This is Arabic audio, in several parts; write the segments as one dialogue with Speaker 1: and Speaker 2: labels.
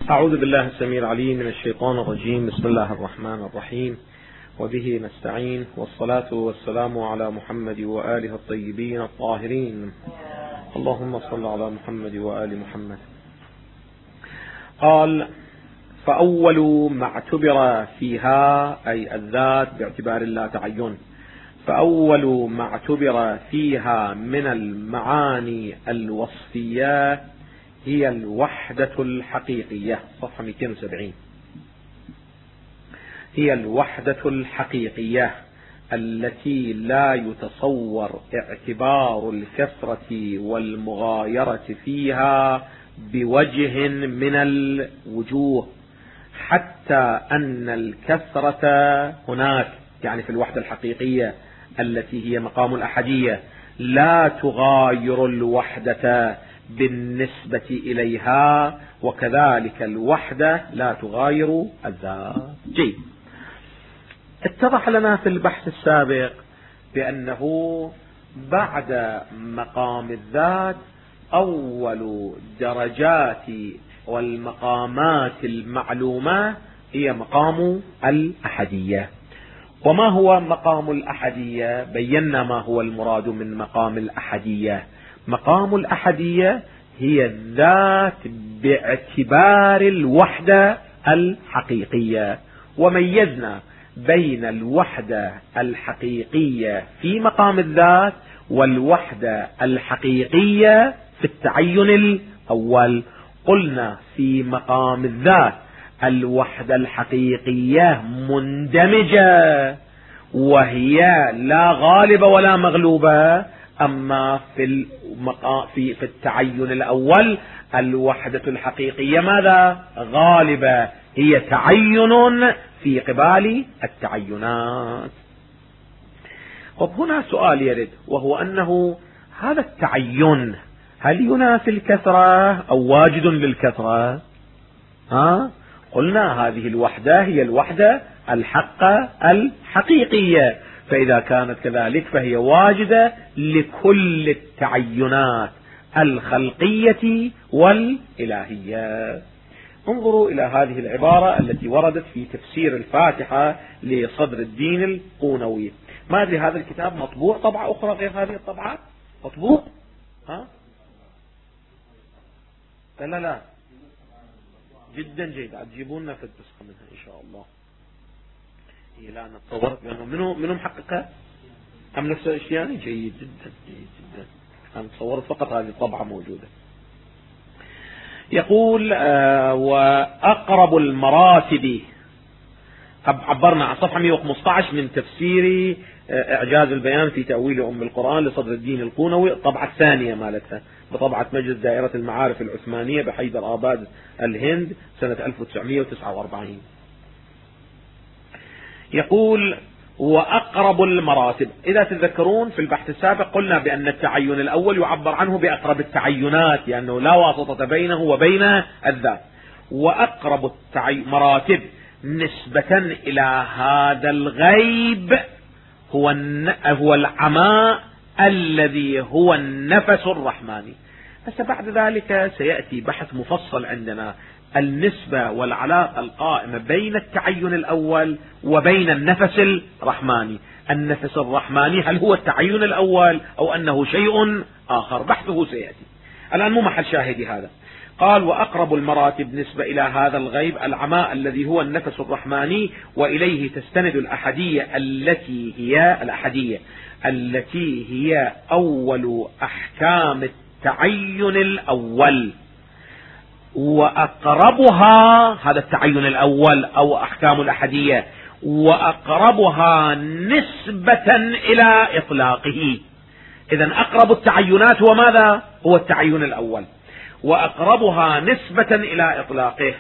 Speaker 1: أعوذ بالله السميع العليم من الشيطان الرجيم. بسم الله الرحمن الرحيم، وبه نستعين، والصلاة والسلام على محمد وآله الطيبين الطاهرين. اللهم صل على محمد وآل محمد. قال: فأول ما اعتبر فيها، أي الذات باعتبار لا تعين، فأول ما اعتبر فيها من المعاني الوصفية هي الوحدة الحقيقية. صفحة 270. هي الوحدة الحقيقية التي لا يتصور اعتبار الكثرة والمغايرة فيها بوجه من الوجوه، حتى أن الكثرة هناك، يعني في الوحدة الحقيقية التي هي مقام الأحدية، لا تغاير الوحدة بالنسبة إليها، وكذلك الوحدة لا تغاير الذات. جيد. اتضح لنا في البحث السابق بأنه بعد مقام الذات أول درجات والمقامات المعلومة هي مقام الأحدية. وما هو مقام الأحدية؟ بينا ما هو المراد من مقام الأحدية. مقام الأحدية هي الذات باعتبار الوحدة الحقيقية، وميزنا بين الوحدة الحقيقية في مقام الذات والوحدة الحقيقية في التعين الأول. قلنا في مقام الذات الوحدة الحقيقية مندمجة، وهي لا غالبة ولا مغلوبة. أما في التعين الأول الوحدة الحقيقية ماذا؟ غالبة، هي تعين في قبال التعينات. هنا سؤال يرد، وهو أنه هذا التعين هل ينافي الكثرة أو واجد للكثرة؟ قلنا هذه الوحدة هي الوحدة الحقة الحقيقية، فإذا كانت كذلك فهي واجدة لكل التعينات الخلقية والإلهية. انظروا إلى هذه العبارة التي وردت في تفسير الفاتحة لصدر الدين القونوي. ما أدري هذا الكتاب مطبوع طبعة أخرى غير هذه الطبعات؟ مطبوع؟ لا جدا جيد. تجيبوننا في النسخة منها إن شاء الله. هي لا نتصور منو محققها أم نفس الأشياء؟ جيد جدا جيد جدا. أنا تصورت فقط هذه الطبعة موجودة. يقول: وأقرب المراتب. عبرنا عن صفحة 115 من تفسير إعجاز البيان في تأويل أم القرآن لصدر الدين القونوي، الطبعة الثانية مالتها بطبعة مجلس دائرة المعارف العثمانية بحيدر آباد الهند سنة 1949. يقول: وأقرب المراتب. إذا تذكرون في البحث السابق قلنا بأن التعين الأول يعبر عنه بأقرب التعينات، لأنه لا واسطة بينه وبين الذات. وأقرب مراتب نسبة إلى هذا الغيب هو العماء الذي هو النفس الرحماني. بس بعد ذلك سيأتي بحث مفصل عندنا النسبة والعلاقة القائمة بين التعين الأول وبين النفس الرحماني. النفس الرحماني هل هو التعين الأول أو أنه شيء آخر؟ بحثه سيأتي، الآن مو محل شاهدي هذا. قال: وأقرب المراتب نسبة إلى هذا الغيب العماء الذي هو النفس الرحماني، وإليه تستند الأحدية التي هي أول أحكام التعين الأول. وأقربها، هذا التعين الأول أو أحكام الأحدية، وأقربها نسبة إلى إطلاقه. إذن أقرب التعينات هو ماذا؟ هو التعين الأول، وأقربها نسبة إلى إطلاقه.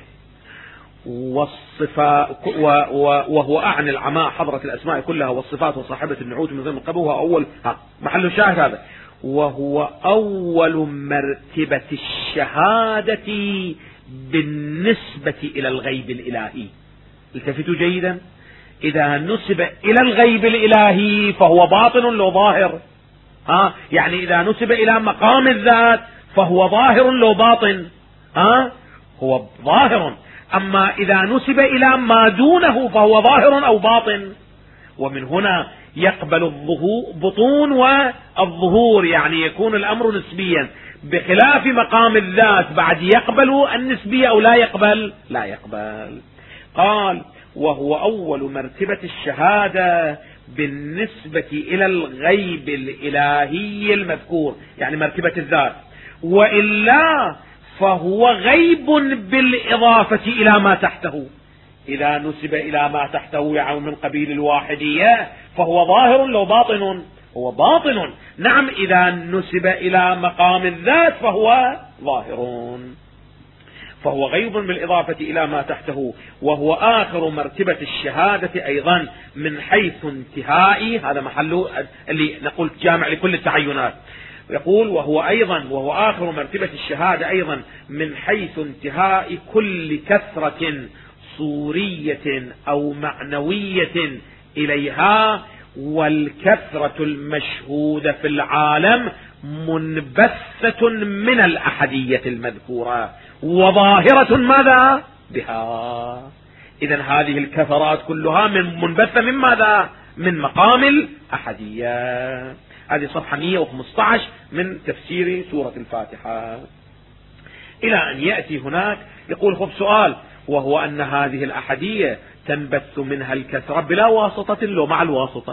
Speaker 1: وهو أعني العماء حضرة الأسماء كلها والصفات وصاحبة النعوت من ضمن قبوها أول محل شاهد هذا. وهو أول مرتبة الشهادة بالنسبة إلى الغيب الإلهي. التفتوا جيدا، إذا نسب إلى الغيب الإلهي فهو باطن لو ظاهر. يعني إذا نسب إلى مقام الذات فهو ظاهر لو باطن. هو ظاهر. أما إذا نسب إلى ما دونه فهو ظاهر أو باطن. ومن هنا يقبل البطون والظهور، يعني يكون الأمر نسبيا، بخلاف مقام الذات بعد يقبل النسبية أو لا يقبل. لا يقبل. قال وهو أول مرتبة الشهادة بالنسبة إلى الغيب الإلهي المذكور، يعني مرتبة الذات، وإلا فهو غيب بالإضافة إلى ما تحته. إذا نسب إلى ما تحته يعني من قبيل الواحدية فهو ظاهر لو باطن، هو باطن. نعم إذا نسب إلى مقام الذات فهو ظاهر، فهو غيب بالإضافة إلى ما تحته، وهو آخر مرتبة الشهادة أيضا من حيث انتهاء، هذا محله اللي نقول جامع لكل التعينات. يقول وهو آخر مرتبة الشهادة أيضا من حيث انتهاء كل كثرة صورية أو معنوية إليها، والكثرة المشهودة في العالم منبثة من الأحدية المذكورة وظاهرة ماذا بها. إذن هذه الكثرات كلها منبثة من ماذا؟ من مقام الأحدية. هذه صفحة 115 من تفسير سورة الفاتحة. إلى أن يأتي هناك يقول خب سؤال، وهو أن هذه الأحدية تنبث منها الكثرة بلا واسطة لو مع الواسطة.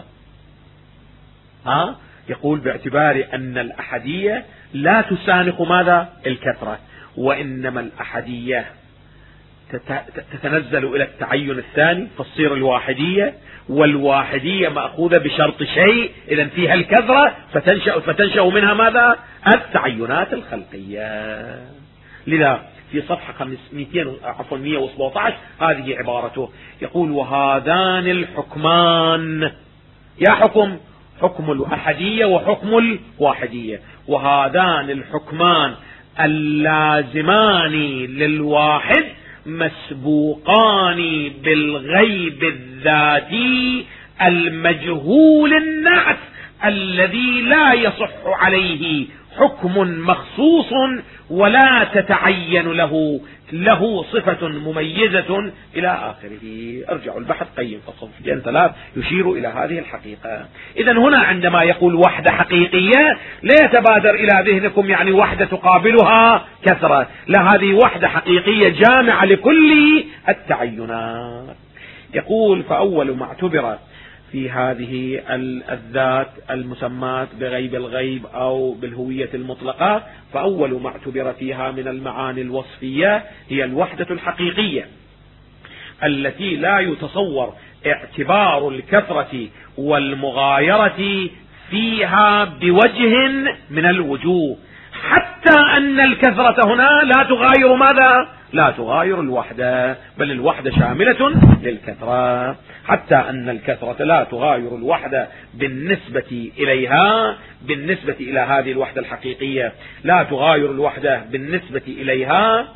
Speaker 1: يقول باعتبار أن الأحدية لا تسانق ماذا؟ الكثرة، وإنما الأحدية تتنزل إلى التعين الثاني فتصير الواحدية، والواحدية مأخوذة بشرط شيء إذن فيها الكثرة فتنشأ منها ماذا؟ التعينات الخلقية. لذا في صفحة 117 هذه عبارته، يقول وهذان الحكمان، يا حكم الأحدية وحكم الواحدية، وهذان الحكمان اللازمان للواحد مسبوقان بالغيب الذاتي المجهول النعت الذي لا يصح عليه حكم مخصوص ولا تتعين له صفة مميزة إلى آخره. ارجعوا البحث قيم فصل 3 يشير إلى هذه الحقيقة. إذن هنا عندما يقول وحدة حقيقية لا يتبادر إلى ذهنكم يعني وحدة تقابلها كثرة، لا، هذه وحدة حقيقية جامعة لكل التعينات. يقول فأول ما اعتبر في هذه الذات المسمات بغيب الغيب أو بالهوية المطلقة، فأول ما اعتبر فيها من المعاني الوصفية هي الوحدة الحقيقية التي لا يتصور اعتبار الكثرة والمغايرة فيها بوجه من الوجوه، حتى أن الكثرة هنا لا تغاير ماذا؟ لا تغاير الوحدة، بل الوحدة شاملة للكثرة، حتى أن الكثرة لا تغاير الوحدة بالنسبة إليها، بالنسبة إلى هذه الوحدة الحقيقية لا تغاير الوحدة بالنسبة إليها،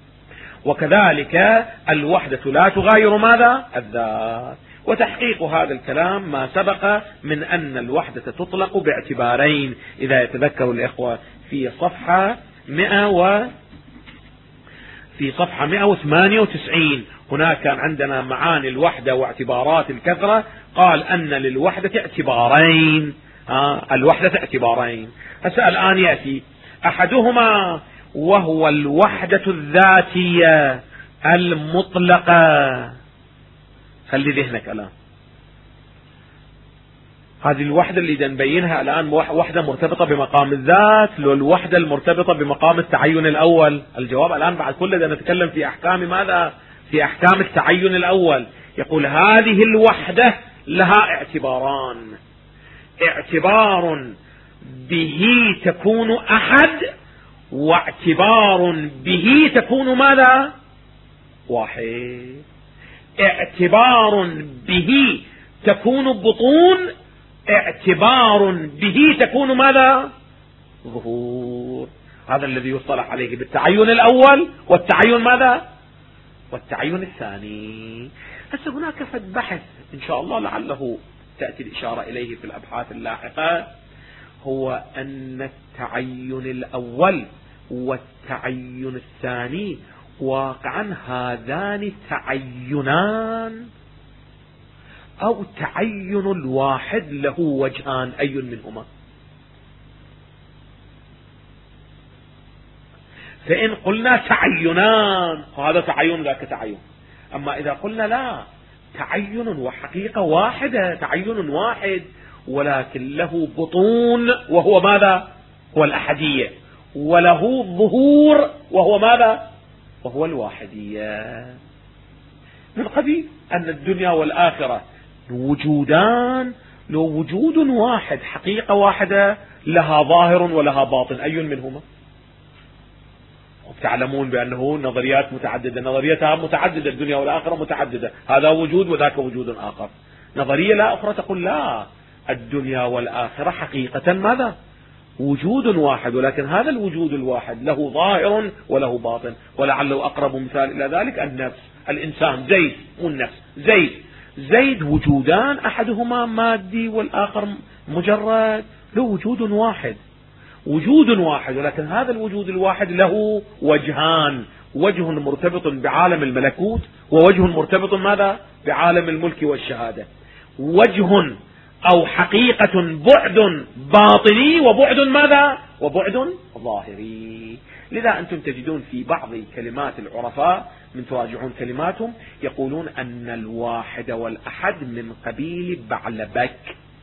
Speaker 1: وكذلك الوحدة لا تغاير ماذا؟ الذات. وتحقيق هذا الكلام ما سبق من أن الوحدة تطلق باعتبارين، إذا يتذكر الإخوة في صفحة 198 هناك كان عندنا معاني الوحدة واعتبارات الكثرة، قال أن للوحدة اعتبارين، الوحدة اعتبارين. هسه الآن يأتي أحدهما وهو الوحدة الذاتية المطلقة. خلي ذهنك الآن، هذه الوحدة اللي نبينها الآن وحدة مرتبطة بمقام الذات لو الوحدة المرتبطة بمقام التعين الأول؟ الجواب الآن بعد كل ده نتكلم في أحكام ماذا؟ في أحكام التعين الأول. يقول هذه الوحدة لها اعتباران، اعتبار به تكون أحد، واعتبار به تكون ماذا؟ واحد. اعتبار به تكون بطون، اعتبار به تكون ماذا؟ ظهور. هذا الذي يصطلح عليه بالتعين الأول والتعين ماذا؟ والتعين الثاني. هسه هناك فد بحث إن شاء الله لعله تأتي الإشارة إليه في الأبحاث اللاحقة، هو أن التعين الأول والتعين الثاني واقعا هذان تعينان أو تعين الواحد له وجهان، أي منهما؟ فإن قلنا تعينان هذا تعين ذاك تعين، أما إذا قلنا لا، تعين وحقيقة واحدة، تعين واحد ولكن له بطون وهو ماذا؟ هو الأحدية، وله ظهور وهو ماذا؟ وهو الواحدية، من قبيل أن الدنيا والآخرة وجودان، لو وجود واحد حقيقة واحدة لها ظاهر ولها باطن، أي منهما؟ تعلمون بأنه نظريات متعددة، نظريتها متعددة، الدنيا والآخرة متعددة، هذا وجود وذاك وجود آخر. نظرية لا أخرى تقول لا، الدنيا والآخرة حقيقة ماذا؟ وجود واحد، ولكن هذا الوجود الواحد له ظاهر وله باطن. ولعله أقرب مثال إلى ذلك النفس، الإنسان، زيد مو النفس، زيد وجودان، أحدهما مادي والآخر مجرد، له وجود واحد، وجود واحد، ولكن هذا الوجود الواحد له وجهان، وجه مرتبط بعالم الملكوت، ووجه مرتبط ماذا؟ بعالم الملك والشهادة، وجه أو حقيقة بعد باطني وبعد ماذا؟ وبعد ظاهري. لذا أنتم تجدون في بعض كلمات العرفاء من تراجعون كلماتهم يقولون أن الواحد والأحد من قبيل بعلبك.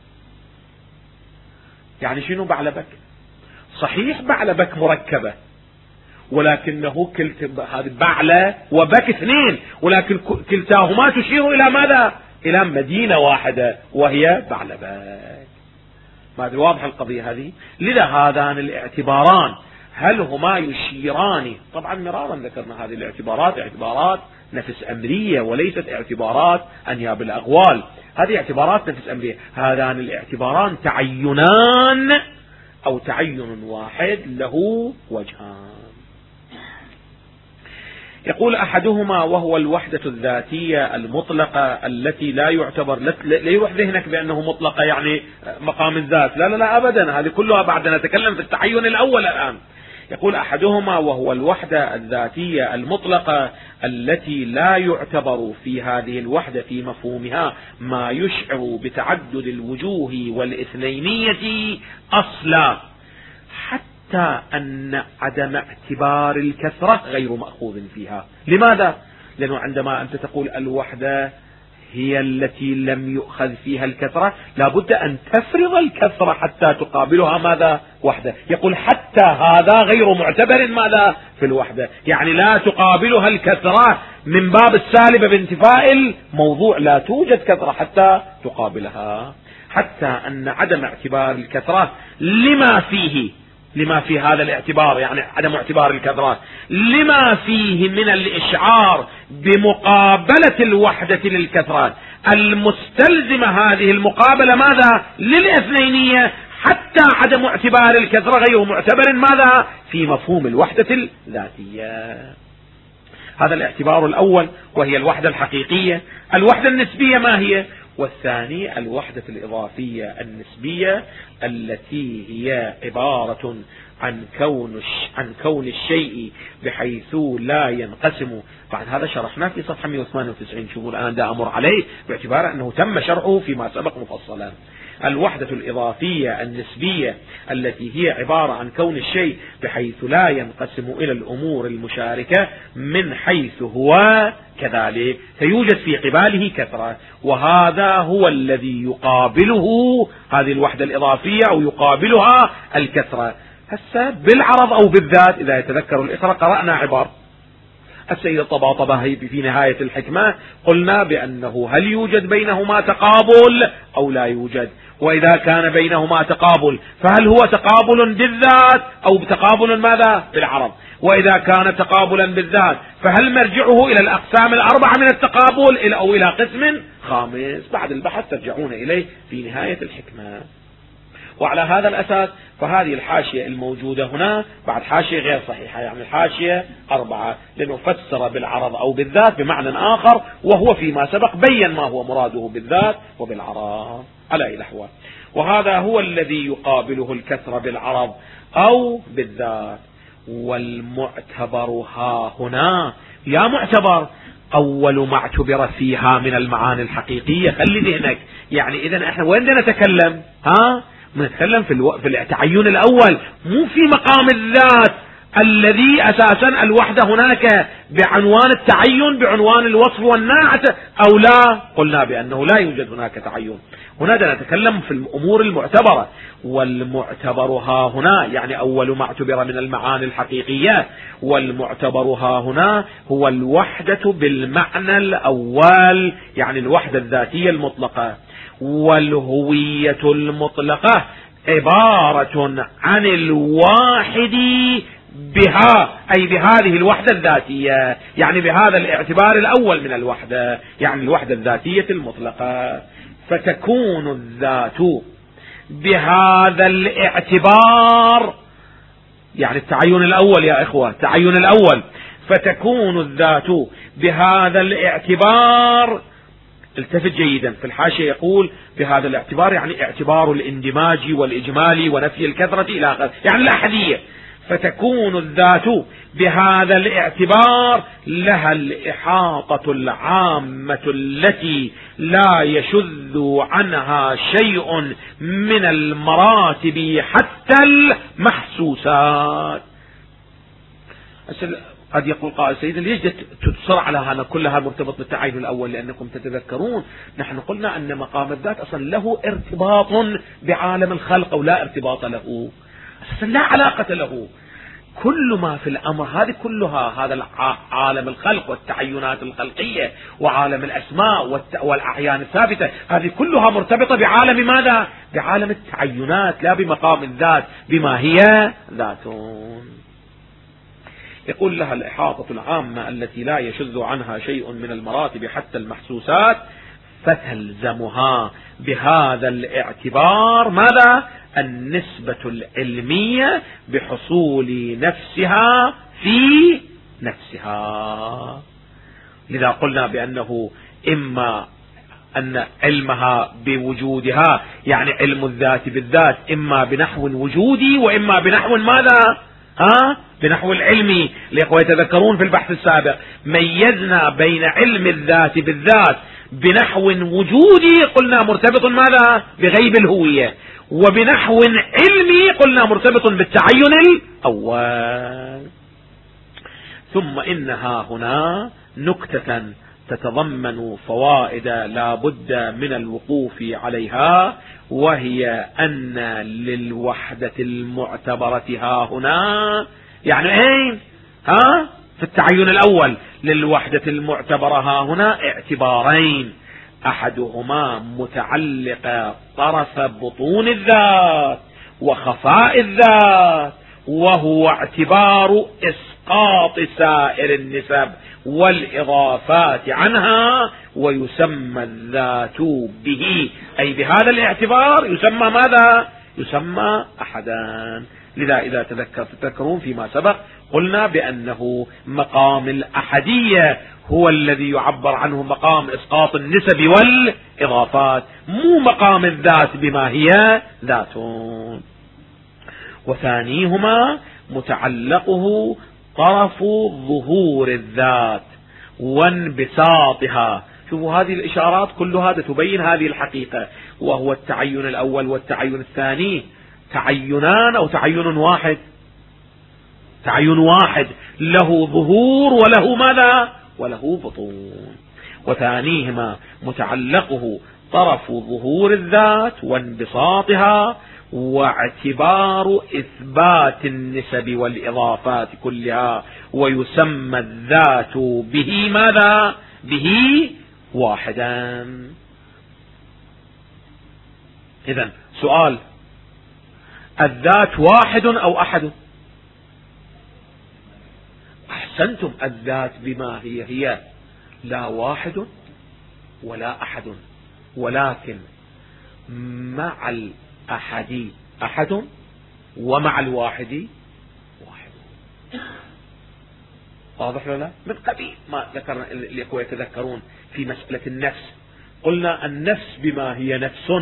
Speaker 1: يعني شنو بعلبك؟ صحيح بعلبك مركبة، ولكنه هذه بعلة وبك اثنين، ولكن كلتاهما تشير إلى ماذا؟ إلى مدينة واحدة وهي بعلبك. ما أدري واضح القضية هذه؟ لذا هذان الاعتباران هل هما يشيران؟ طبعا مرارا ذكرنا هذه الاعتبارات اعتبارات نفس أمرية وليست اعتبارات أنياب الأغوال، هذه اعتبارات نفس أمرية. هذان الاعتباران تعينان أو تعين واحد له وجهان. يقول أحدهما وهو الوحدة الذاتية المطلقة التي لا يعتبر، لا يروح ذهنك بأنه مطلقة يعني مقام الذات، لا لا لا أبدا، هذه كلها بعد نتكلم في التعين الأول الآن. يقول أحدهما وهو الوحدة الذاتية المطلقة التي لا يعتبر في هذه الوحدة في مفهومها ما يشعر بتعدد الوجوه والإثنينية أصلا، حتى أن عدم اعتبار الكثرة غير مأخوذ فيها. لماذا؟ لأنه عندما أنت تقول الوحدة هي التي لم يؤخذ فيها الكثرة، لابد أن تفرض الكثرة حتى تقابلها ماذا؟ وحدة. يقول حتى هذا غير معتبر ماذا؟ في الوحدة، يعني لا تقابلها الكثرة من باب السالبة بانتفاء الموضوع، لا توجد كثرة حتى تقابلها. حتى أن عدم اعتبار الكثرة لما في هذا الاعتبار، يعني عدم اعتبار الكثرة لما فيه من الإشعار بمقابلة الوحدة للكثرة المستلزمة هذه المقابلة ماذا؟ للإثنينية، حتى عدم اعتبار الكثرة غير معتبر ماذا؟ في مفهوم الوحدة الذاتية. هذا الاعتبار الأول وهي الوحدة الحقيقية. الوحدة النسبية ما هي؟ والثاني الوحدة الإضافية النسبية التي هي عبارة عن كون الشيء بحيث لا ينقسم. بعد هذا شرحناه في صفحة 198، شوفوا الآن دا أمر عليه باعتبار أنه تم شرحه فيما سبق مفصلا. الوحدة الإضافية النسبية التي هي عبارة عن كون الشيء بحيث لا ينقسم إلى الأمور المشاركة من حيث هو كذلك، فيوجد في قباله كثرة، وهذا هو الذي يقابله هذه الوحدة الإضافية أو يقابلها الكثرة. هسه بالعرض أو بالذات إذا يتذكر الإخوة قرأنا عبارة السيد الطباطبائي في نهاية الحكمة، قلنا بأنه هل يوجد بينهما تقابل أو لا يوجد، وإذا كان بينهما تقابل فهل هو تقابل بالذات أو تقابل ماذا؟ بالعرض، وإذا كان تقابلا بالذات فهل مرجعه إلى الأقسام الأربعة من التقابل أو إلى قسم خامس؟ بعد البحث ترجعون إليه في نهاية الحكمة. وعلى هذا الأساس فهذه الحاشية الموجودة هنا بعد حاشية غير صحيحة، يعني الحاشية 4، لأنه فسر بالعرض أو بالذات بمعنى آخر، وهو فيما سبق بين ما هو مراده بالذات وبالعرض على أي الأحوال. وهذا هو الذي يقابله الكثرة بالعرض أو بالذات. والمعتبر ها هنا يا معتبر أول ما اعتبر فيها من المعاني الحقيقية. خلي ذهنك، يعني إذا احنا وين بدنا نتكلم؟ نتكلم في التعين الأول، مو في مقام الذات الذي أساسا الوحدة هناك بعنوان التعين بعنوان الوصف والنعت أو لا. قلنا بأنه لا يوجد هناك تعين. هنا نتكلم في الأمور المعتبرة، والمعتبر ها هنا يعني أول ما اعتبر من المعاني الحقيقية، والمعتبر ها هنا هو الوحدة بالمعنى الأول، يعني الوحدة الذاتية المطلقة. والهوية المطلقة عبارة عن الواحد بها، أي بهذه الوحدة الذاتية، يعني بهذا الاعتبار الأول من الوحدة، يعني الوحدة الذاتية المطلقة. فتكون الذات بهذا الاعتبار، يعني التعين الأول يا إخوة، التعين الأول، فتكون الذات بهذا الاعتبار. التفت جيدا، في الحاشية يقول بهذا الاعتبار يعني اعتبار الاندماج والإجمال ونفي الكثرة إلى آخره، يعني الأحدية. فتكون الذات بهذا الاعتبار لها الإحاطة العامة التي لا يشذ عنها شيء من المراتب حتى المحسوسات. قد يقول قائل سيدي ليش تتصر على هذا كلها مرتبط بالتعين الأول؟ لأنكم تتذكرون نحن قلنا أن مقام الذات أصلا له ارتباط بعالم الخلق أو لا ارتباط له، أصلا لا علاقة له. كل ما في الأمر هذه كلها، هذا عالم الخلق والتعينات الخلقية وعالم الأسماء والأعيان الثابتة، هذه كلها مرتبطة بعالم ماذا؟ بعالم التعينات، لا بمقام الذات بما هي ذاتون. يقول لها الإحاطة العامة التي لا يشذ عنها شيء من المراتب حتى المحسوسات، فتلزمها بهذا الاعتبار ماذا؟ النسبة العلمية بحصول نفسها في نفسها. لذا قلنا بأنه إما أن علمها بوجودها، يعني علم الذات بالذات، إما بنحو وجودي وإما بنحو ماذا؟ بنحو العلمي. الإخوة يتذكرون في البحث السابق ميزنا بين علم الذات بالذات بنحو وجودي قلنا مرتبط ماذا؟ بغيب الهوية، وبنحو علمي قلنا مرتبط بالتعين الأول. ثم إنها هنا نكتة تتضمن فوائد لا بد من الوقوف عليها، وهي أن للوحدة المعتبرة ها هنا، يعني أين؟ في التعين الأول للوحدة المعتبرة ها هنا اعتبارين، أحدهما متعلق طرف بطون الذات وخفاء الذات، وهو اعتبار إسقاط سائر النسب والإضافات عنها، ويسمى الذات به، أي بهذا الاعتبار يسمى ماذا؟ يسمى أحدان. لذا إذا تذكرون فيما سبق قلنا بأنه مقام الأحدية هو الذي يعبر عنه مقام إسقاط النسب والإضافات، مو مقام الذات بما هي ذاتون. وثانيهما متعلقه طرف ظهور الذات وانبساطها. شوفوا هذه الإشارات كلها تبين هذه الحقيقة، وهو التعين الأول والتعين الثاني تعينان أو تعين واحد؟ تعين واحد له ظهور وله ماذا؟ وله بطون. وثانيهما متعلقه طرف ظهور الذات وانبساطها، واعتبار إثبات النسب والإضافات كلها، ويسمى الذات به ماذا؟ به واحدا. إذن سؤال، الذات واحد أو أحد؟ أحسنتم، الذات بما هي لا واحد ولا أحد، ولكن مع الأحد أحد ومع الواحد واحد. واضح ولا لا؟ من قبيل ما ذكرنا الإخوة يتذكرون في مسألة النفس، قلنا النفس بما هي نفس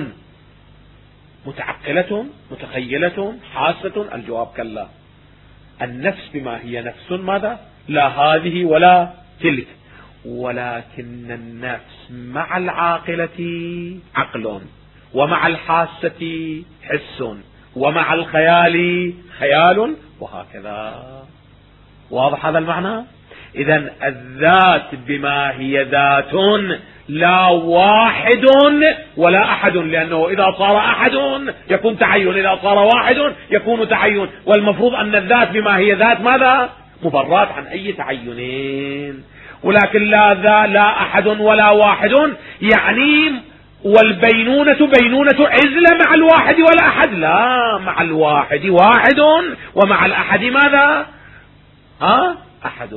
Speaker 1: متعقلة متخيلة حاسة؟ الجواب كلا. النفس بما هي نفس ماذا؟ لا هذه ولا تلك، ولكن النفس مع العاقلة عقل، ومع الحاسة حس، ومع الخيال خيال، وهكذا. واضح هذا المعنى؟ إذن الذات بما هي ذات لا واحد ولا أحد، لأنه إذا صار أحد يكون تعين، إذا صار واحد يكون تعين، والمفروض أن الذات بما هي ذات ماذا؟ مبرات عن أي تعينين. ولكن لا أحد ولا واحد، يعني والبينونة بينونة عزلة مع الواحد ولا أحد، لا، مع الواحد واحد ومع الأحد ماذا؟ أحد.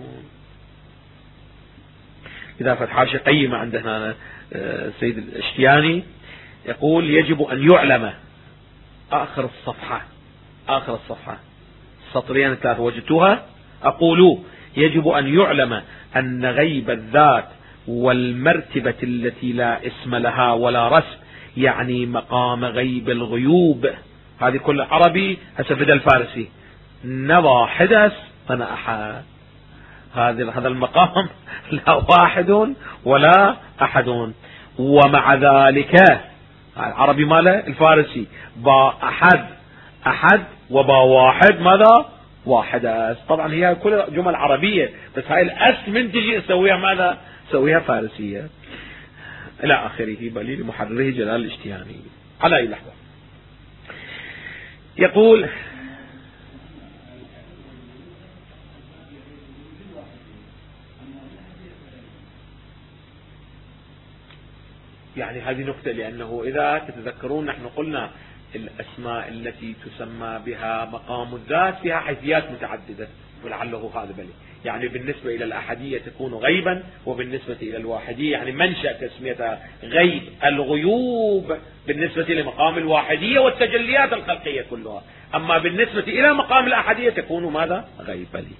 Speaker 1: إذا فتحاشي قيمة عندنا السيد الاشتياني يقول يجب أن يعلم، آخر الصفحة سطرين 3 وجدتها، أقول يجب أن يعلم أن غيب الذات والمرتبة التي لا اسم لها ولا رسم، يعني مقام غيب الغيوب، هذه كل عربي هسه بدأ الفارسي، نضى حدث أنا أحد، هذا المقام لا واحد ولا أحد. ومع ذلك العربي ماله الفارسي با أحد وبا واحد ماذا؟ واحد. طبعا هي كل جمل عربية، بس هاي الأس من تجي نسويها ماذا؟ نسويها فارسية إلى آخره. بل لمحرره جلال الاشتياني. على أي لحظة يقول يعني هذه نقطة، لأنه إذا تتذكرون نحن قلنا الأسماء التي تسمى بها مقام الذات فيها حيثيات متعددة، ولعله هذا بلي يعني بالنسبة إلى الأحدية تكون غيبا، وبالنسبة إلى الواحدية يعني منشأ تسميتها غيب الغيوب بالنسبة لمقام الواحدية والتجليات الخلقية كلها، أما بالنسبة إلى مقام الأحدية تكون ماذا؟ غيب لي.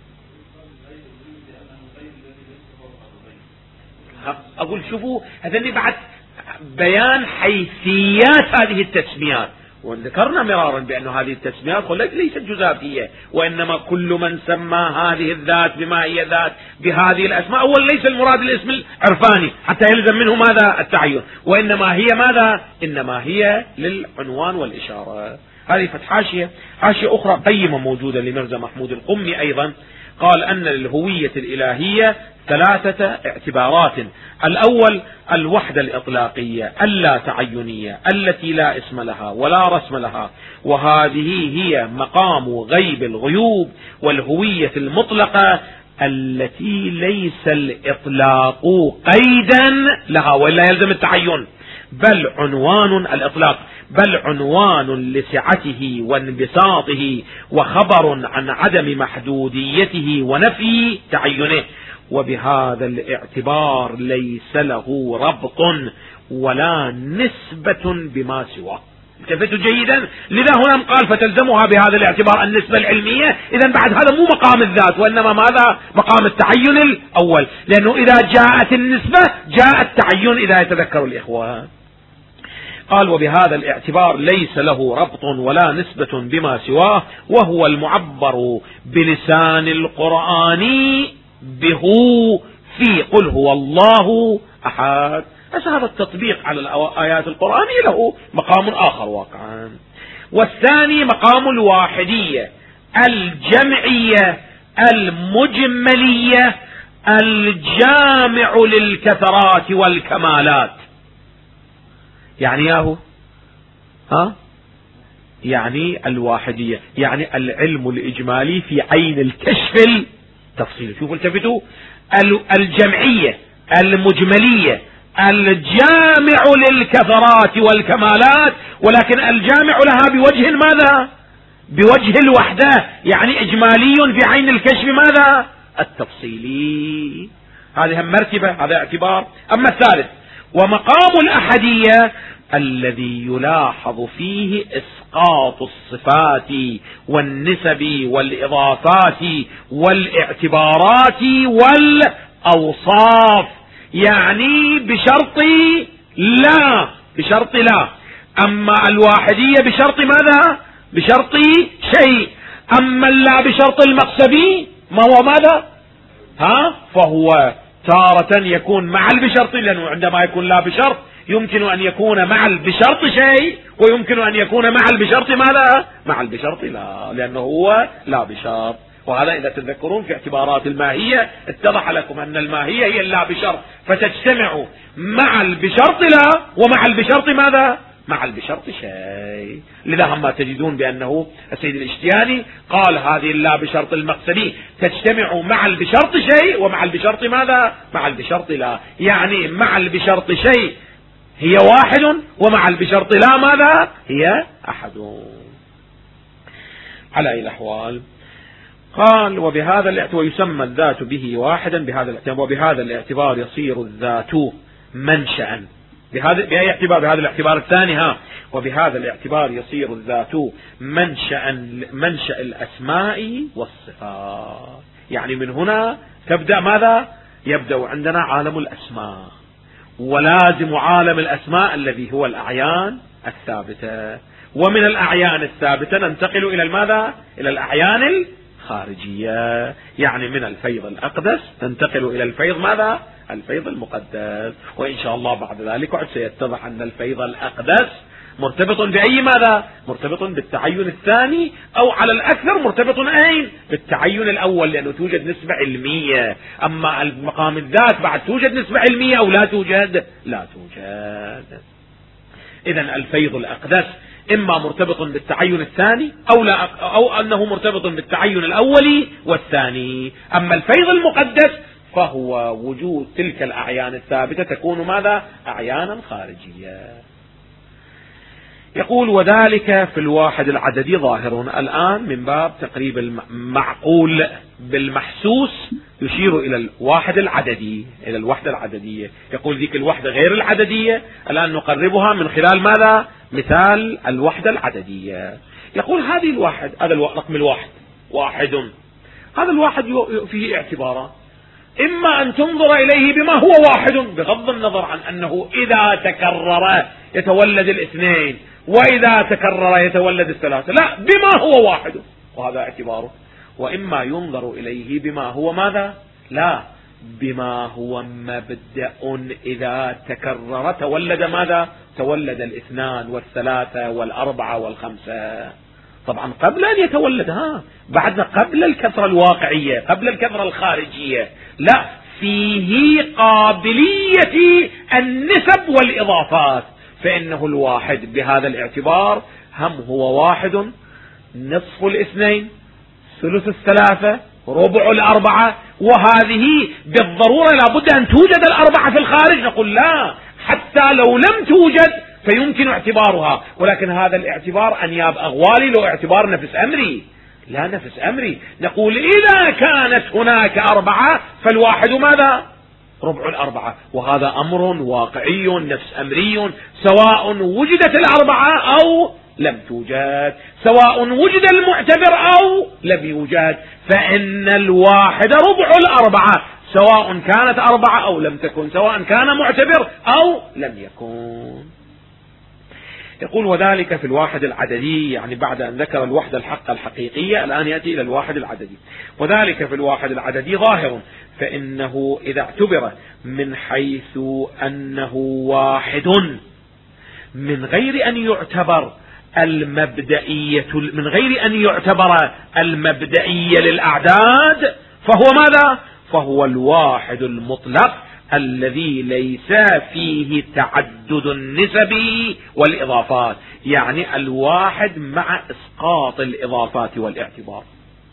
Speaker 1: أقول شوفوا هذا بعد بيان حيثيات هذه التسميات، وذكرنا مرارا بأن هذه التسميات ليست جزافية، وإنما كل من سمى هذه الذات بما هي ذات بهذه الأسماء، أولا ليس المراد الاسم العرفاني حتى يلزم منه ماذا؟ التعين، وإنما هي ماذا؟ إنما هي للعنوان والإشارة. هذه حاشية أخرى قيمة موجودة لمرزا محمود القمي أيضا، قال أن للهوية الإلهية 3 اعتبارات: الأول الوحدة الإطلاقية اللا تعينية التي لا اسم لها ولا رسم لها، وهذه هي مقام غيب الغيوب، والهوية المطلقة التي ليس الإطلاق قيدا لها ولا يلزم التعين، بل عنوان الإطلاق، بل عنوان لسعته وانبساطه، وخبر عن عدم محدوديته ونفي تعينه، وبهذا الاعتبار ليس له ربط ولا نسبة بما سواه. التفتوا جيدا، لذا هنا قال فتلزمها بهذا الاعتبار النسبة العلمية. إذن بعد هذا مو مقام الذات، وإنما ماذا؟ مقام التعين الأول، لأنه إذا جاءت النسبة جاء التعين إذا يتذكر الإخوان. قال وبهذا الاعتبار ليس له ربط ولا نسبة بما سواه، وهو المعبر بلسان القرآن به في قل هو الله أحد. هذا التطبيق على الآيات القرآنية له مقام آخر واقعا. والثاني مقام الواحدية الجمعية المجملية الجامع للكثرات والكمالات. يعني ياهو يعني الواحدية يعني العلم الإجمالي في عين الكشف التفصيلي. شوفوا التفتوا، الجمعية المجملية الجامع للكثرات والكمالات، ولكن الجامع لها بوجه ماذا؟ بوجه الوحدة، يعني إجمالي في عين الكشف ماذا؟ التفصيلي. هذه مرتبة، هذا اعتبار. أما الثالث ومقام الأحدية الذي يلاحظ فيه إسقاط الصفات والنسب والإضافات والاعتبارات والأوصاف، يعني بشرط لا. أما الواحدية بشرط ماذا؟ بشرط شيء. أما لا بشرط المقصدي ما هو ماذا؟ فهو تارة يكون مع بشرط، لأنه عندما يكون لا بشرط يمكن أن يكون مع بشرط شيء، ويمكن أن يكون مع بشرط ماذا؟ مع بشرط لا، لأنه هو لا بشرط. وهذا إذا تذكرون في اعتبارات الماهية اتضح لكم أن الماهية هي اللا بشرط، فتجتمع مع البشرط لا ومع البشرط ماذا؟ مع البشرط شيء. لذا هم تجدون بأنه السيد الاشتياني قال هذه اللا بشرط المقصدي تجتمع مع البشرط شيء ومع البشرط ماذا؟ مع البشرط لا، يعني مع البشرط شيء هي واحد، ومع البشرط لا ماذا؟ هي أحد. على أي الأحوال قال وبهذا الاعتبار يسمى الذات به واحدا بهذا الاعتبار، وبهذا الاعتبار يصير الذات منشأ. بأي اعتبار؟ بهذا الاعتبار الثاني. وبهذا الاعتبار يصير الذات منشأ الأسماء والصفات. يعني من هنا تبدأ ماذا؟ يبدأ عندنا عالم الأسماء، ولازم عالم الأسماء الذي هو الأعيان الثابتة، ومن الأعيان الثابتة ننتقل إلى ماذا؟ إلى الأعيان الخارجية، يعني من الفيض الأقدس ننتقل إلى الفيض ماذا؟ الفيض المقدس. وإن شاء الله بعد ذلك سيتضح أن الفيض الأقدس مرتبط بأي ماذا؟ مرتبط بالتعين الثاني، أو على الأكثر مرتبط أين؟ بالتعين الأول، لأنه توجد نسبة علمية. أما المقام الذات بعد توجد نسبة علمية أو لا توجد؟ لا توجد. إذن الفيض الأقدس إما مرتبط بالتعين الثاني أو أنه مرتبط بالتعين الأول والثاني. أما الفيض المقدس فهو وجود تلك الأعيان الثابتة تكون ماذا؟ أعيانا خارجية. يقول وذلك في الواحد العددي ظاهر. الآن من باب تقريب المعقول بالمحسوس يشير إلى الواحد العددي، إلى الوحدة العددية. يقول ذيك الوحدة غير العددية، الآن نقربها من خلال ماذا؟ مثال الوحدة العددية. يقول هذه الواحد، هذا الرقم الواحد واحد، هذا الواحد فيه اعتبارات. إما أن تنظر إليه بما هو واحد بغض النظر عن أنه إذا تكرر يتولد الاثنين وإذا تكرر يتولد الثلاثة، لا، بما هو واحد، وهذا اعتباره. وإما ينظر إليه بما هو ماذا؟ لا، بما هو مبدأ إذا تكرر تولد ماذا؟ تولد الاثنان والثلاثة والأربعة والخمسة. طبعا قبل أن يتولد، بعدنا قبل الكثرة الواقعية، قبل الكثرة الخارجية، لا، فيه قابلية النسب والإضافات. فإنه الواحد بهذا الاعتبار هم هو واحد، نصف الاثنين، ثلث الثلاثة، ربع الأربعة. وهذه بالضرورة لابد أن توجد الأربعة في الخارج. نقول لا، حتى لو لم توجد فيمكن اعتبارها، ولكن هذا الاعتبار أنياب أغوالي، لو اعتبار نفس أمري، لا نفس أمري. نقول إذا كانت هناك أربعة فالواحد ماذا؟ ربع الأربعة. وهذا أمر واقعي نفس أمري، سواء وجدت الأربعة أو لم توجد، سواء وجد المعتبر أو لم يوجد، فإن الواحد ربع الأربعة، سواء كانت أربعة أو لم تكن، سواء كان معتبر أو لم يكن. يقول وذلك في الواحد العددي، يعني بعد أن ذكر الوحدة الحق الحقيقية الآن يأتي إلى الواحد العددي. وذلك في الواحد العددي ظاهر، فإنه إذا اعتبر من حيث أنه واحد من غير أن يعتبر المبدئية، من غير أن يعتبر المبدئية للأعداد، فهو ماذا؟ فهو الواحد المطلق الذي ليس فيه تعدد النسب والإضافات، يعني الواحد مع إسقاط الإضافات والاعتبار.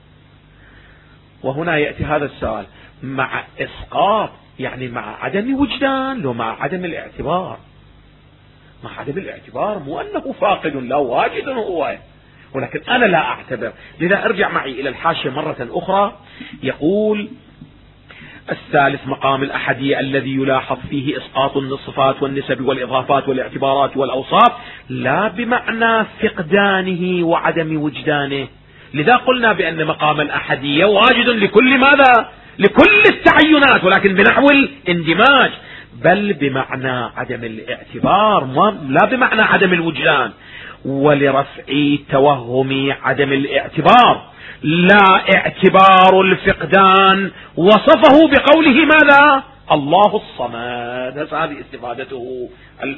Speaker 1: وهنا يأتي هذا السؤال، مع إسقاط يعني مع عدم وجدان لو مع عدم الاعتبار؟ مع عدم الاعتبار، مو أنه فاقد، لا، واجد هو، ولكن أنا لا أعتبر. لذا ارجع معي إلى الحاشية مرة أخرى. يقول الثالث مقام الأحدية الذي يلاحظ فيه إسقاط الصفات والنسب والإضافات والاعتبارات والأوصاف، لا بمعنى فقدانه وعدم وجدانه. لذا قلنا بأن مقام الأحدية واجد لكل ماذا؟ لكل التعينات، ولكن بنحو الاندماج، بل بمعنى عدم الاعتبار، لا بمعنى عدم الوجدان. ولرفع توهم عدم الاعتبار لا اعتبار الفقدان وصفه بقوله ماذا؟ الله الصمد. هذه استفادته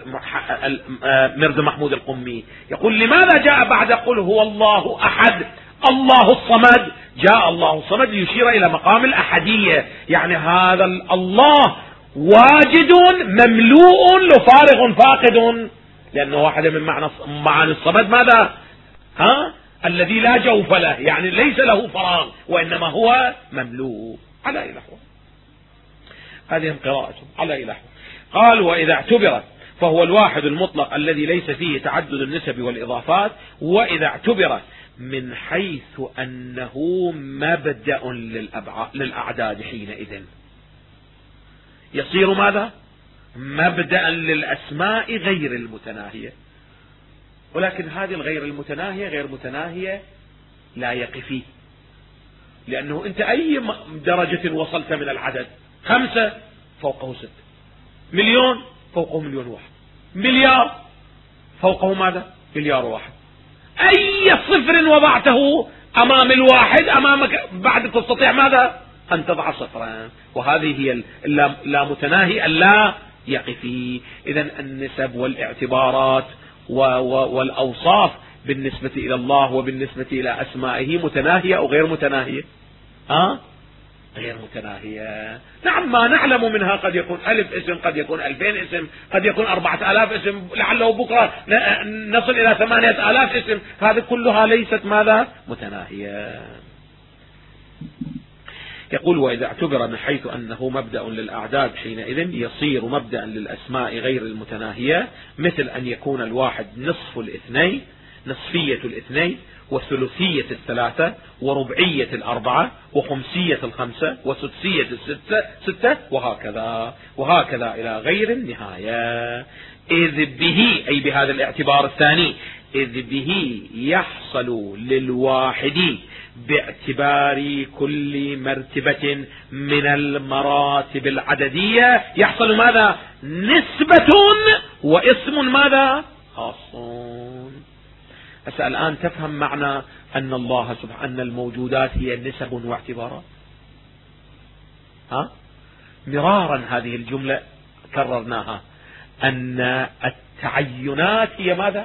Speaker 1: مرزا محمود القمي. يقول لماذا جاء بعد قل هو الله أحد الله الصمد؟ جاء الله الصمد ليشير إلى مقام الأحدية، يعني هذا الله واجد مملوء لفارغ فاقد، لأنه واحدة من معاني الصمد ماذا؟ الذي لا جوف له، يعني ليس له فراغ وإنما هو مملوء. على إلهه هذه قراءته على إلهه. قال وإذا اعتبر فهو الواحد المطلق الذي ليس فيه تعدد النسب والإضافات، وإذا اعتبر من حيث أنه مبدأ للأعداد حينئذ يصير ماذا؟ مبدأ للأسماء غير المتناهية. ولكن هذه الغير المتناهية غير متناهية لا يقفي، لأنه أنت أي درجة وصلت من العدد، 5 فوقه 6، مليون فوقه 1,000,001، مليار فوقه ماذا؟ 1,000,000,001. أي صفر وضعته أمام الواحد أمامك بعد تستطيع ماذا؟ أن تضع صفرا. وهذه هي لا متناهي اللا يقفي. إذن النسب والاعتبارات والأوصاف بالنسبة إلى الله وبالنسبة إلى أسمائه متناهية أو غير متناهية؟ غير متناهية. نعم ما نعلم منها قد يكون 1000 اسم، قد يكون 2000 اسم، قد يكون 4000 اسم، لعله بكرة نصل إلى 8000 اسم. هذه كلها ليست ماذا؟ متناهية. يقول وإذا اعتبر من حيث أنه مبدأ للأعداد حينئذ يصير مبدأ للأسماء غير المتناهية، مثل أن يكون الواحد نصف الاثنين، نصفية الاثنين، وثلثية الثلاثة، وربعية الأربعة، وخمسية الخمسة، وسدسية الستة، وهكذا إلى غير النهاية. إذ به أي بهذا الاعتبار الثاني، إذ به يحصل للواحد باعتبار كل مرتبة من المراتب العددية يحصل ماذا؟ نسبة واسم ماذا؟ خاص. الآن تفهم معنى أن الله سبحانه أن الموجودات هي نسب واعتبارات. مرارا هذه الجملة كررناها، أن التعينات هي ماذا؟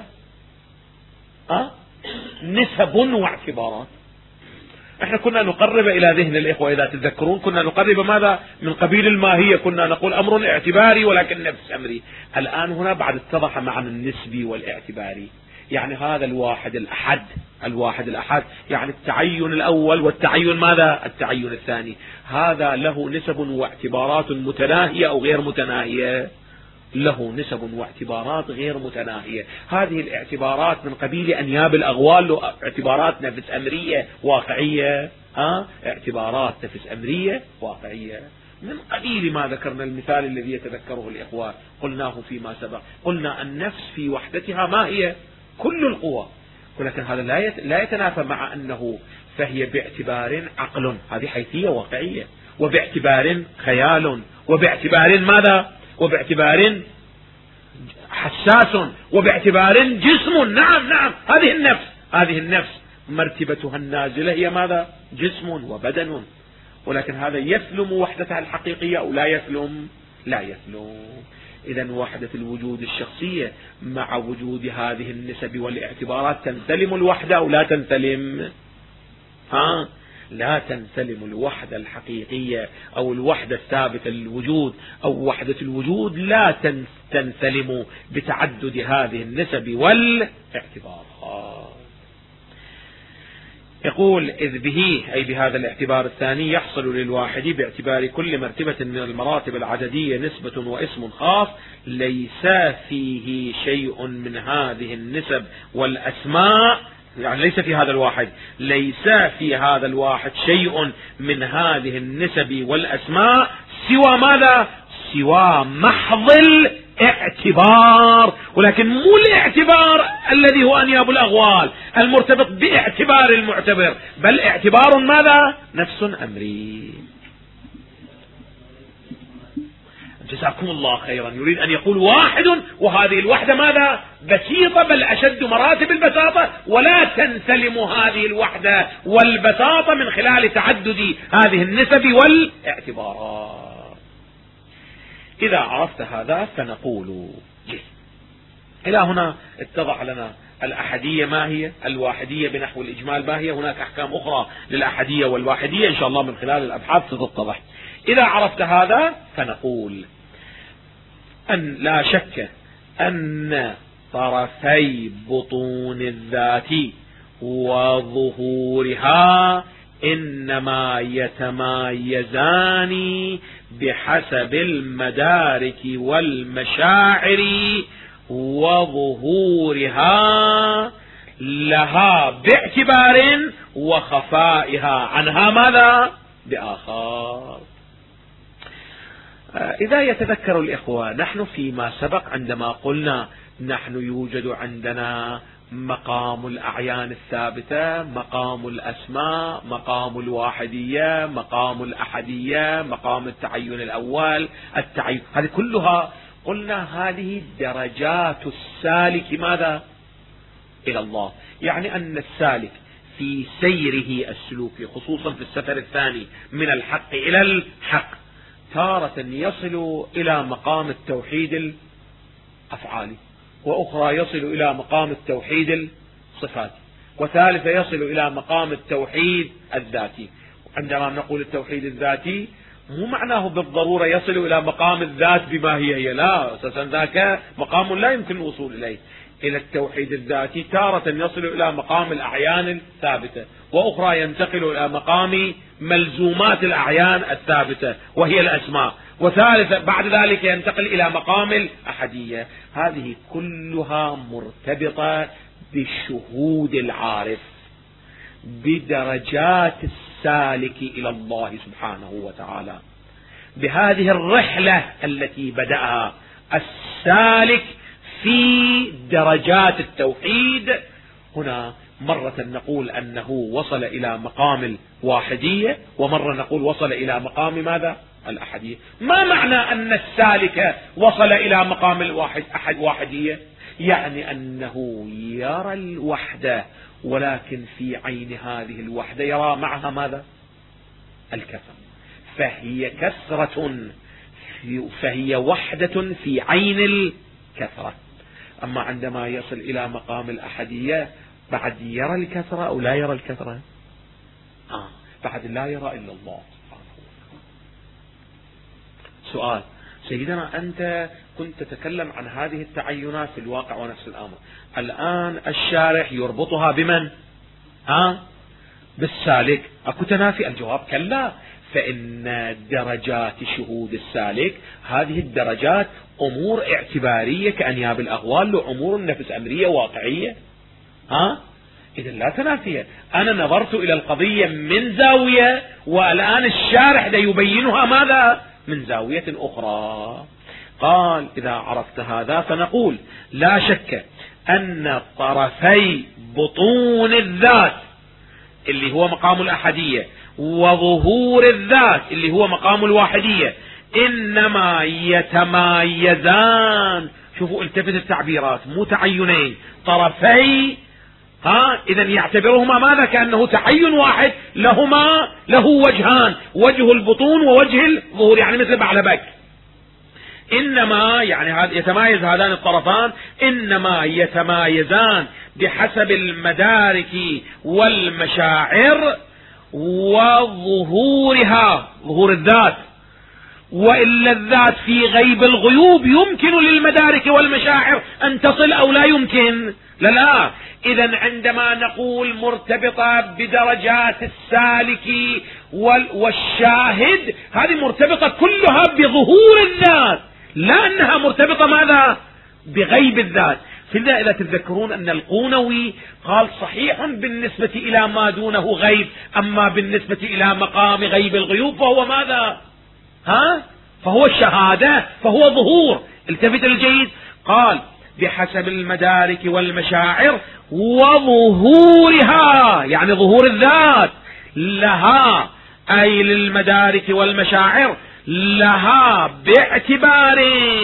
Speaker 1: نسب واعتبارات. احنا كنا نقرب الى ذهن الاخوة اذا تتذكرون، كنا نقرب ماذا؟ من قبيل الماهية، كنا نقول امر اعتباري ولكن نفس امري. الان هنا بعد اتضح معنى النسبي والاعتباري، يعني هذا الواحد الأحد يعني التعين الأول والتعين ماذا؟ التعين الثاني. هذا له نسب واعتبارات متناهية أو غير متناهية؟ له نسب واعتبارات غير متناهية. هذه الاعتبارات من قبيل أنياب الأغوال، له اعتبارات نفس أمرية واقعية، اعتبارات نفس أمرية واقعية، من قبيل ما ذكرنا المثال الذي يتذكره الإخوة قلناه فيما سبق. قلنا النفس في وحدتها ما هي؟ كل القوى، ولكن هذا لا يتنافى مع أنه فهي باعتبار عقل، هذه حيثية واقعية، وباعتبار خيال، وباعتبار ماذا؟ وباعتبار حساس، وباعتبار جسم. نعم هذه النفس مرتبتها النازلة هي ماذا؟ جسم وبدن. ولكن هذا يثلم وحدتها الحقيقية أو لا يثلم؟ لا يثلم. إذن وحدة الوجود الشخصية مع وجود هذه النسب والاعتبارات تنسلم الوحدة أو لا تنسلم؟ لا تنسلم الوحدة الحقيقية أو الوحدة الثابتة للوجود أو وحدة الوجود لا تنسلم بتعدد هذه النسب والاعتبارات. يقول إذ به أي بهذا الاعتبار الثاني يحصل للواحد باعتبار كل مرتبة من المراتب العددية نسبة واسم خاص ليس فيه شيء من هذه النسب والأسماء، يعني ليس في هذا الواحد، ليس في هذا الواحد شيء من هذه النسب والأسماء سوى ماذا؟ سوى محض الاعتبار، ولكن مو الاعتبار الذي هو أنياب الأغوال المرتبط باعتبار المعتبر، بل اعتبار ماذا؟ نفس أمري. جزاكم الله خيرا، يريد أن يقول واحد، وهذه الوحدة ماذا؟ بسيطة، بل أشد مراتب البساطة، ولا تنسلم هذه الوحدة والبساطة من خلال تعدد هذه النسب والاعتبارات. إذا عرفت هذا فنقول إلى هنا اتضح لنا الأحدية ما هي، الواحدية بنحو الإجمال ما هي، هناك أحكام أخرى للأحدية والواحدية إن شاء الله من خلال الأبحاث ستتضح. إذا عرفت هذا فنقول أن لا شك أن طرفي بطون الذات وظهورها إنما يتمايزان بحسب المدارك والمشاعر وظهورها لها باعتبار وخفائها عنها ماذا؟ بآخر. إذا يتذكر الإخوة نحن فيما سبق عندما قلنا نحن يوجد عندنا مقام الأعيان الثابتة، مقام الأسماء، مقام الواحدية، مقام الأحدية، مقام التعين الأول، التعين، هذه كلها قلنا هذه درجات السالك ماذا؟ إلى الله. يعني أن السالك في سيره السلوكي خصوصا في السفر الثاني من الحق إلى الحق تارة يصل إلى مقام التوحيد الأفعالي، وأخرى يصل إلى مقام التوحيد الصفاتي، وثالثة يصل إلى مقام التوحيد الذاتي. عندما نقول التوحيد الذاتي مو معناه بالضرورة يصل إلى مقام الذات بما هي، لا، أساسا ذاك مقام لا يمكن الوصول إليه. إلى التوحيد الذاتي تارة يصل إلى مقام الأعيان الثابتة، وأخرى ينتقل إلى مقام ملزومات الأعيان الثابتة وهي الأسماء، وثالثة بعد ذلك ينتقل إلى مقام الأحدية. هذه كلها مرتبطة بالشهود العارف، بدرجات السالك إلى الله سبحانه وتعالى، بهذه الرحلة التي بدأها السالك في درجات التوحيد. هنا مرة نقول أنه وصل إلى مقام الواحدية، ومرة نقول وصل إلى مقام ماذا؟ الأحدية. ما معنى أن السالك وصل إلى مقام الواحدية؟ يعني أنه يرى الوحدة، ولكن في عين هذه الوحدة يرى معها ماذا؟ الكثرة، فهي كثرة، فهي وحدة في عين الكثرة. أما عندما يصل إلى مقام الأحدية بعد يرى الكثرة أو لا يرى الكثرة؟ بعد لا يرى إلا الله سبحانه وتعالى. سؤال: سيدنا أنت كنت تتكلم عن هذه التعينات في الواقع ونفس الأمر، الآن الشارح يربطها بمن؟ بالسالك. أكو تنافي؟ الجواب كلا، فإن درجات شهود السالك هذه الدرجات أمور اعتبارية كأنياب الأغوال، لأمور نفس أمرية واقعية. إذا لا تنافي. أنا نظرت إلى القضية من زاوية، والآن الشارح يبينها ماذا؟ من زاوية أخرى. قال: إذا عرفت هذا فنقول لا شك أن طرفي بطون الذات اللي هو مقام الأحدية وظهور الذات اللي هو مقام الواحدية إنما يتمايزان. شوفوا، التفت التعبيرات، مو تعينين، طرفي. إذا يعتبرهما ماذا؟ كأنه تعين واحد، له وجهان، وجه البطون ووجه الظهور، يعني مثل بعلبك. إنما يعني يتمايز هذان الطرفان، إنما يتمايزان بحسب المدارك والمشاعر وظهورها، ظهور الذات. وإلا الذات في غيب الغيوب يمكن للمدارك والمشاعر أن تصل أو لا يمكن؟ لا. إذن عندما نقول مرتبطة بدرجات السالك والشاهد، هذه مرتبطة كلها بظهور الذات، لا أنها مرتبطة ماذا؟ بغيب الذات. فلذا إذا تذكرون أن القونوي قال صحيح بالنسبة إلى ما دونه غيب، أما بالنسبة إلى مقام غيب الغيوب فهو ماذا؟ فهو الشهادة، فهو ظهور. التفت الجيد، قال بحسب المدارك والمشاعر وظهورها، يعني ظهور الذات لها، أي للمدارك والمشاعر لها باعتبار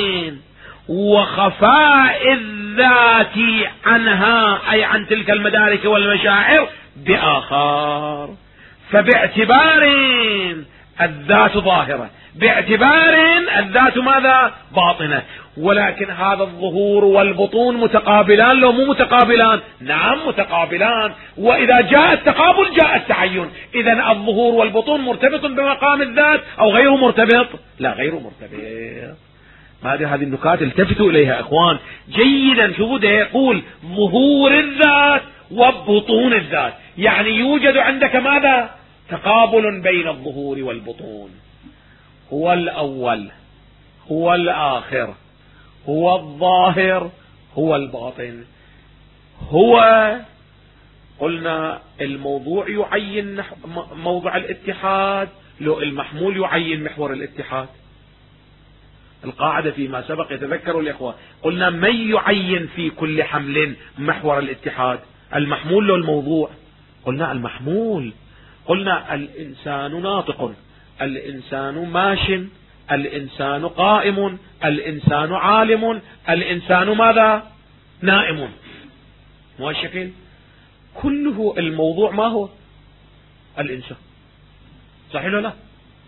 Speaker 1: وخفاء الذات عنها أي عن تلك المدارك والمشاعر بآخر. فباعتبار الذات ظاهرة، باعتبار الذات ماذا؟ باطنة. ولكن هذا الظهور والبطون متقابلان لو مو متقابلان؟ نعم متقابلان، وإذا جاء التقابل جاء التعين. إذن الظهور والبطون مرتبط بمقام الذات أو غير مرتبط؟ لا غير مرتبط. هذه النكات التفتوا إليها إخوان جيدا. شوفوا ده يقول ظهور الذات وبطون الذات، يعني يوجد عندك ماذا؟ تقابل بين الظهور والبطون. هو الأول، هو الآخر، هو الظاهر، هو الباطن. هو قلنا الموضوع يعين موضع الاتحاد، لو المحمول يعين محور الاتحاد. القاعدة فيما سبق يتذكروا الإخوة، قلنا من يعين في كل حمل محور الاتحاد؟ المحمول لو الموضوع؟ قلنا المحمول. قلنا الإنسان ناطق، الإنسان ماش، الإنسان قائم، الإنسان عالم، الإنسان ماذا؟ نائم. مو الشكل كله الموضوع ما هو؟ الإنسان. صحيح ولا لا؟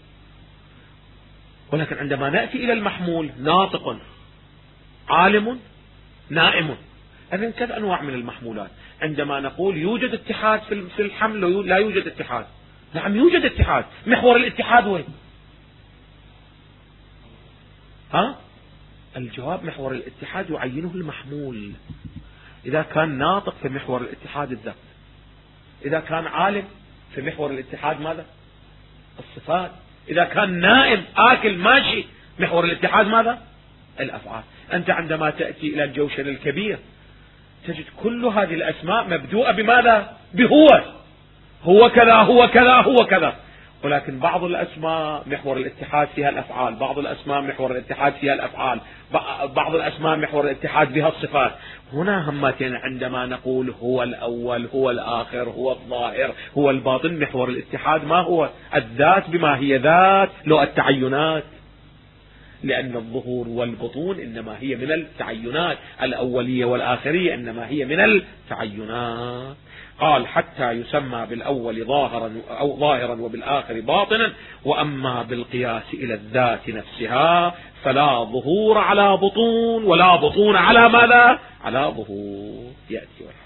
Speaker 1: ولكن عندما نأتي إلى المحمول ناطق عالم نائم، إذن كذا أنواع من المحمولات. عندما نقول يوجد اتحاد في الحمل لا يوجد اتحاد، نعم يوجد اتحاد. محور الاتحاد وين؟ الجواب محور الاتحاد يعينه المحمول. إذا كان ناطق في محور الاتحاد الذات، إذا كان عالم في محور الاتحاد ماذا؟ الصفات. إذا كان نائم آكل ماشي محور الاتحاد ماذا؟ الأفعال. أنت عندما تأتي إلى الجوشن الكبير تجد كل هذه الأسماء مبدوءة بماذا؟ بهو. هو كذا، هو كذا، هو كذا. ولكن بعض الأسماء محور الاتحاد فيها الأفعال، بعض الأسماء محور الاتحاد فيها الأفعال، بعض الأسماء محور الاتحاد بها الصفات. هنا همتين عندما نقول هو الأول، هو الآخر، هو الظاهر، هو الباطن. محور الاتحاد ما هو؟ الذات بما هي ذات، لو التعينات، لأن الظهور والبطون إنما هي من التعينات، الأولية والآخرية إنما هي من التعينات. قال حتى يسمى بالأول ظاهرا وبالآخر باطنا، وأما بالقياس إلى الذات نفسها فلا ظهور على بطون ولا بطون على ماذا؟ على ظهور. يأتي